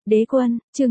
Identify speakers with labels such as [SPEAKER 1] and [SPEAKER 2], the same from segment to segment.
[SPEAKER 1] Đế quân, chương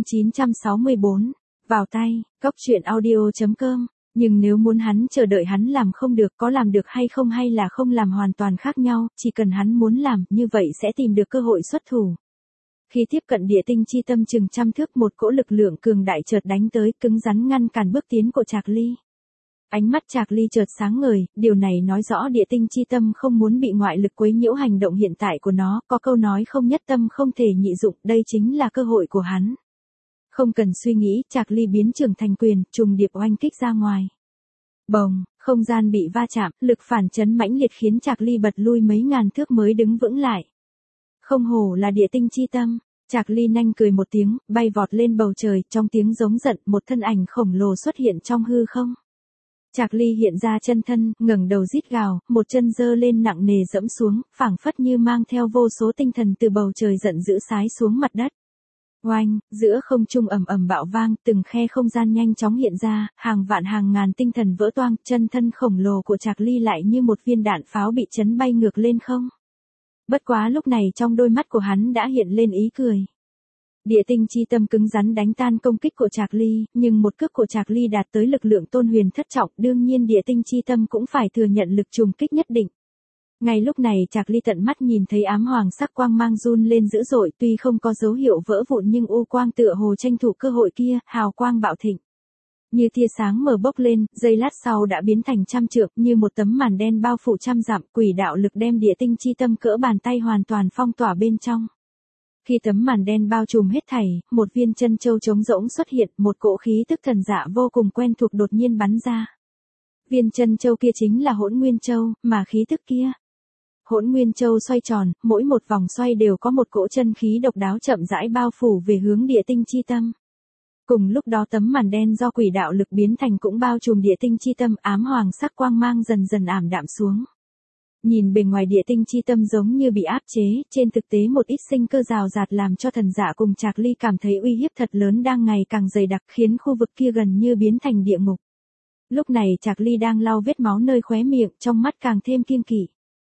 [SPEAKER 1] 964. Vào tay, cốc truyện audio.com. Nhưng nếu muốn hắn chờ đợi hắn làm không được, có làm được hay không hay là không làm hoàn toàn khác nhau, chỉ cần hắn muốn làm, như vậy sẽ tìm được cơ hội xuất thủ. Khi tiếp cận địa tinh chi tâm chừng trăm thước, một cỗ lực lượng cường đại chợt đánh tới, cứng rắn ngăn cản bước tiến của Trạc Ly. Ánh mắt Trạc Ly chợt sáng ngời, điều này nói rõ địa tinh chi tâm không muốn bị ngoại lực quấy nhiễu hành động hiện tại của nó, có câu nói không nhất tâm không thể nhị dụng, đây chính là cơ hội của hắn. Không cần suy nghĩ, Trạc Ly biến trưởng thành quyền, trùng điệp oanh kích ra ngoài. Bồng, không gian bị va chạm, lực phản chấn mãnh liệt khiến Trạc Ly bật lui mấy ngàn thước mới đứng vững lại. Không hổ là địa tinh chi tâm. Trạc Ly nhanh cười một tiếng, bay vọt lên bầu trời, trong tiếng giống giận, một thân ảnh khổng lồ xuất hiện trong hư không. Trạc Ly hiện ra chân thân, ngẩng đầu rít gào, một chân giơ lên nặng nề dẫm xuống, phảng phất như mang theo vô số tinh thần từ bầu trời giận dữ sái xuống mặt đất. Oanh, giữa không trung ầm ầm bạo vang, từng khe không gian nhanh chóng hiện ra, hàng vạn hàng ngàn tinh thần vỡ toang, chân thân khổng lồ của Trạc Ly lại như một viên đạn pháo bị chấn bay ngược lên không. Bất quá lúc này trong đôi mắt của hắn đã hiện lên ý cười. Địa tinh chi tâm cứng rắn đánh tan công kích của Trạc Ly, nhưng một cước của Trạc Ly đạt tới lực lượng tôn huyền thất trọng, đương nhiên địa tinh chi tâm cũng phải thừa nhận lực trùng kích nhất định. Ngay lúc này Trạc Ly tận mắt nhìn thấy ám hoàng sắc quang mang run lên dữ dội, tuy không có dấu hiệu vỡ vụn nhưng u quang tựa hồ tranh thủ cơ hội kia, hào quang bạo thịnh. Như tia sáng mở bốc lên, giây lát sau đã biến thành trăm trượng, như một tấm màn đen bao phủ trăm dặm, quỷ đạo lực đem địa tinh chi tâm cỡ bàn tay hoàn toàn phong tỏa bên trong. Khi tấm màn đen bao trùm hết thảy, một viên chân châu trống rỗng xuất hiện, một cỗ khí tức thần dạ vô cùng quen thuộc đột nhiên bắn ra. Viên chân châu kia chính là Hỗn Nguyên Châu, mà khí tức kia. Hỗn Nguyên Châu xoay tròn, mỗi một vòng xoay đều có một cỗ chân khí độc đáo chậm rãi bao phủ về hướng địa tinh chi tâm. Cùng lúc đó tấm màn đen do quỷ đạo lực biến thành cũng bao trùm địa tinh chi tâm, ám hoàng sắc quang mang dần dần ảm đạm xuống. Nhìn bề ngoài địa tinh chi tâm giống như bị áp chế, trên thực tế một ít sinh cơ rào rạt làm cho thần dạ cùng Trạc Ly cảm thấy uy hiếp thật lớn đang ngày càng dày đặc, khiến khu vực kia gần như biến thành địa ngục. Lúc này Trạc Ly đang lau vết máu nơi khóe miệng, trong mắt càng thêm kiêng kỵ.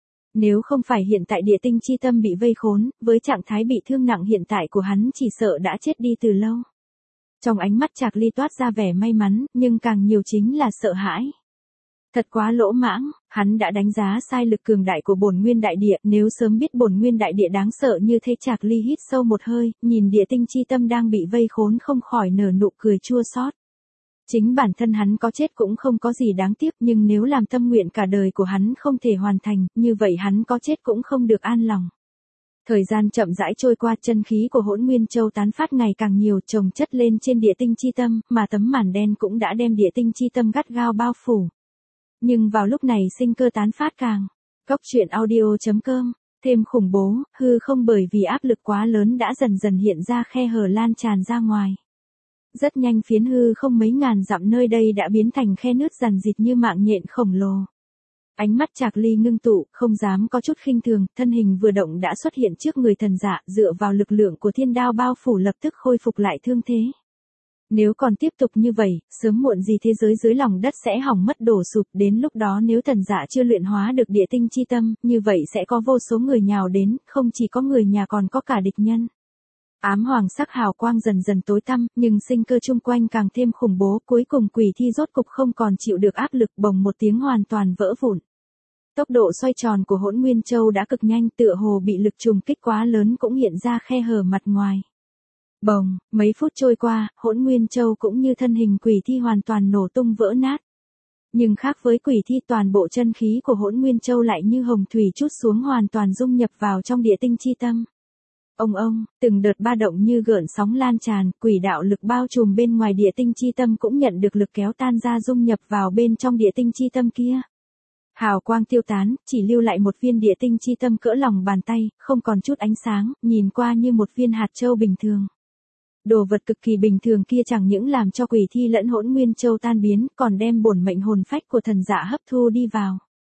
[SPEAKER 1] Nếu không phải hiện tại địa tinh chi tâm bị vây khốn, với trạng thái bị thương nặng hiện tại của hắn chỉ sợ đã chết đi từ lâu. Trong ánh mắt Trạc Ly toát ra vẻ may mắn, nhưng càng nhiều chính là sợ hãi. Thật quá lỗ mãng, hắn đã đánh giá sai lực cường đại của bổn nguyên đại địa, nếu sớm biết bổn nguyên đại địa đáng sợ như thế. Trạc Ly hít sâu một hơi, nhìn địa tinh chi tâm đang bị vây khốn không khỏi nở nụ cười chua xót. Chính bản thân hắn có chết cũng không có gì đáng tiếc, nhưng nếu làm tâm nguyện cả đời của hắn không thể hoàn thành, như vậy hắn có chết cũng không được an lòng. Thời gian chậm rãi trôi qua, chân khí của Hỗn Nguyên Châu tán phát ngày càng nhiều, chồng chất lên trên địa tinh chi tâm, mà tấm màn đen cũng đã đem địa tinh chi tâm gắt gao bao phủ. Nhưng vào lúc này sinh cơ tán phát càng. Cốc truyện audio.com, thêm khủng bố, hư không bởi vì áp lực quá lớn đã dần dần hiện ra khe hở lan tràn ra ngoài. Rất nhanh phiến hư không mấy ngàn dặm nơi đây đã biến thành khe nứt rằn rịt như mạng nhện khổng lồ. Ánh mắt Trạc Ly ngưng tụ, không dám có chút khinh thường, thân hình vừa động đã xuất hiện trước người thần dạ, dựa vào lực lượng của thiên đao bao phủ lập tức khôi phục lại thương thế. Nếu còn tiếp tục như vậy, sớm muộn gì thế giới dưới lòng đất sẽ hỏng mất đổ sụp, đến lúc đó nếu thần dạ chưa luyện hóa được địa tinh chi tâm, như vậy sẽ có vô số người nhào đến, không chỉ có người nhà còn có cả địch nhân. Ám hoàng sắc hào quang dần dần tối tăm, nhưng sinh cơ chung quanh càng thêm khủng bố, cuối cùng quỷ thi rốt cục không còn chịu được áp lực, bồng một tiếng hoàn toàn vỡ vụn. Tốc độ xoay tròn của Hỗn Nguyên Châu đã cực nhanh, tựa hồ bị lực trùng kích quá lớn cũng hiện ra khe hở mặt ngoài. Bồng, mấy phút trôi qua, Hỗn Nguyên Châu cũng như thân hình quỷ thi hoàn toàn nổ tung vỡ nát. Nhưng khác với quỷ thi, toàn bộ chân khí của Hỗn Nguyên Châu lại như hồng thủy trút xuống hoàn toàn dung nhập vào trong địa tinh chi tâm. Ông, từng đợt ba động như gợn sóng lan tràn, quỷ đạo lực bao trùm bên ngoài địa tinh chi tâm cũng nhận được lực kéo tan ra dung nhập vào bên trong địa tinh chi tâm kia. Hào quang tiêu tán, chỉ lưu lại một viên địa tinh chi tâm cỡ lòng bàn tay, không còn chút ánh sáng, nhìn qua như một viên hạt châu bình thường. Đồ vật cực kỳ bình thường kia chẳng những làm cho quỷ thi lẫn Hỗn Nguyên Châu tan biến, còn đem bổn mệnh hồn phách của thần dạ hấp thu đi vào.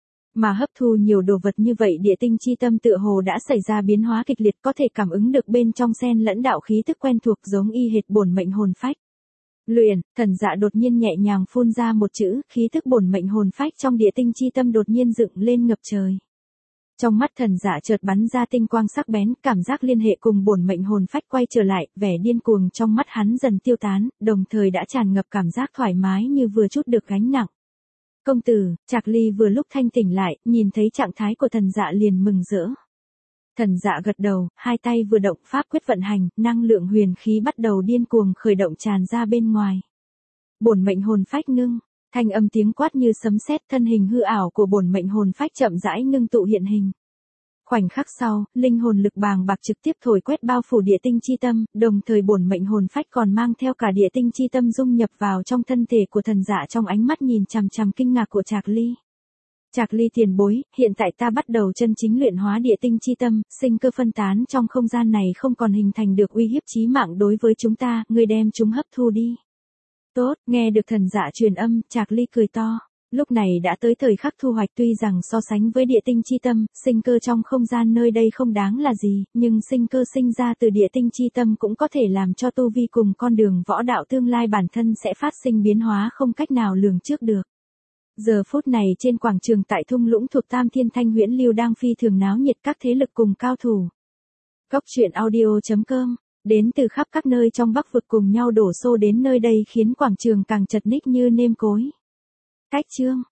[SPEAKER 1] Mà hấp thu nhiều đồ vật như vậy, địa tinh chi tâm tựa hồ đã xảy ra biến hóa kịch liệt, có thể cảm ứng được bên trong xen lẫn đạo khí thức quen thuộc giống y hệt bổn mệnh hồn phách. Luyện, thần dạ đột nhiên nhẹ nhàng phun ra một chữ, khí thức bổn mệnh hồn phách trong địa tinh chi tâm đột nhiên dựng lên ngập trời. Trong mắt thần dạ chợt bắn ra tinh quang sắc bén, cảm giác liên hệ cùng bổn mệnh hồn phách quay trở lại, vẻ điên cuồng trong mắt hắn dần tiêu tán, đồng thời đã tràn ngập cảm giác thoải mái như vừa trút được gánh nặng. Công tử, Trạc Ly vừa lúc thanh tỉnh lại, nhìn thấy trạng thái của thần dạ liền mừng rỡ. Thần dạ gật đầu, hai tay vừa động pháp quyết vận hành, năng lượng huyền khí bắt đầu điên cuồng khởi động tràn ra bên ngoài. Bổn mệnh hồn phách ngưng, thanh âm tiếng quát như sấm sét, thân hình hư ảo của bổn mệnh hồn phách chậm rãi ngưng tụ hiện hình. Khoảnh khắc sau, linh hồn lực bàng bạc trực tiếp thổi quét bao phủ địa tinh chi tâm, đồng thời bổn mệnh hồn phách còn mang theo cả địa tinh chi tâm dung nhập vào trong thân thể của thần dạ trong ánh mắt nhìn chằm chằm kinh ngạc của Trạc Ly. Trạc Ly tiền bối, hiện tại ta bắt đầu chân chính luyện hóa địa tinh chi tâm, sinh cơ phân tán trong không gian này không còn hình thành được uy hiếp chí mạng đối với chúng ta, ngươi đem chúng hấp thu đi. Tốt, nghe được thần dạ truyền âm, Trạc Ly cười to. Lúc này đã tới thời khắc thu hoạch, tuy rằng so sánh với địa tinh chi tâm, sinh cơ trong không gian nơi đây không đáng là gì, nhưng sinh cơ sinh ra từ địa tinh chi tâm cũng có thể làm cho tu vi cùng con đường võ đạo tương lai bản thân sẽ phát sinh biến hóa không cách nào lường trước được. Giờ phút này trên quảng trường tại thung lũng thuộc Tam Thiên Thanh Huyễn Lưu đang phi thường náo nhiệt, các thế lực cùng cao thủ. Cốc truyện audio.com, đến từ khắp các nơi trong Bắc vực cùng nhau đổ xô đến nơi đây khiến quảng trường càng chật ních như nêm cối. Cách chương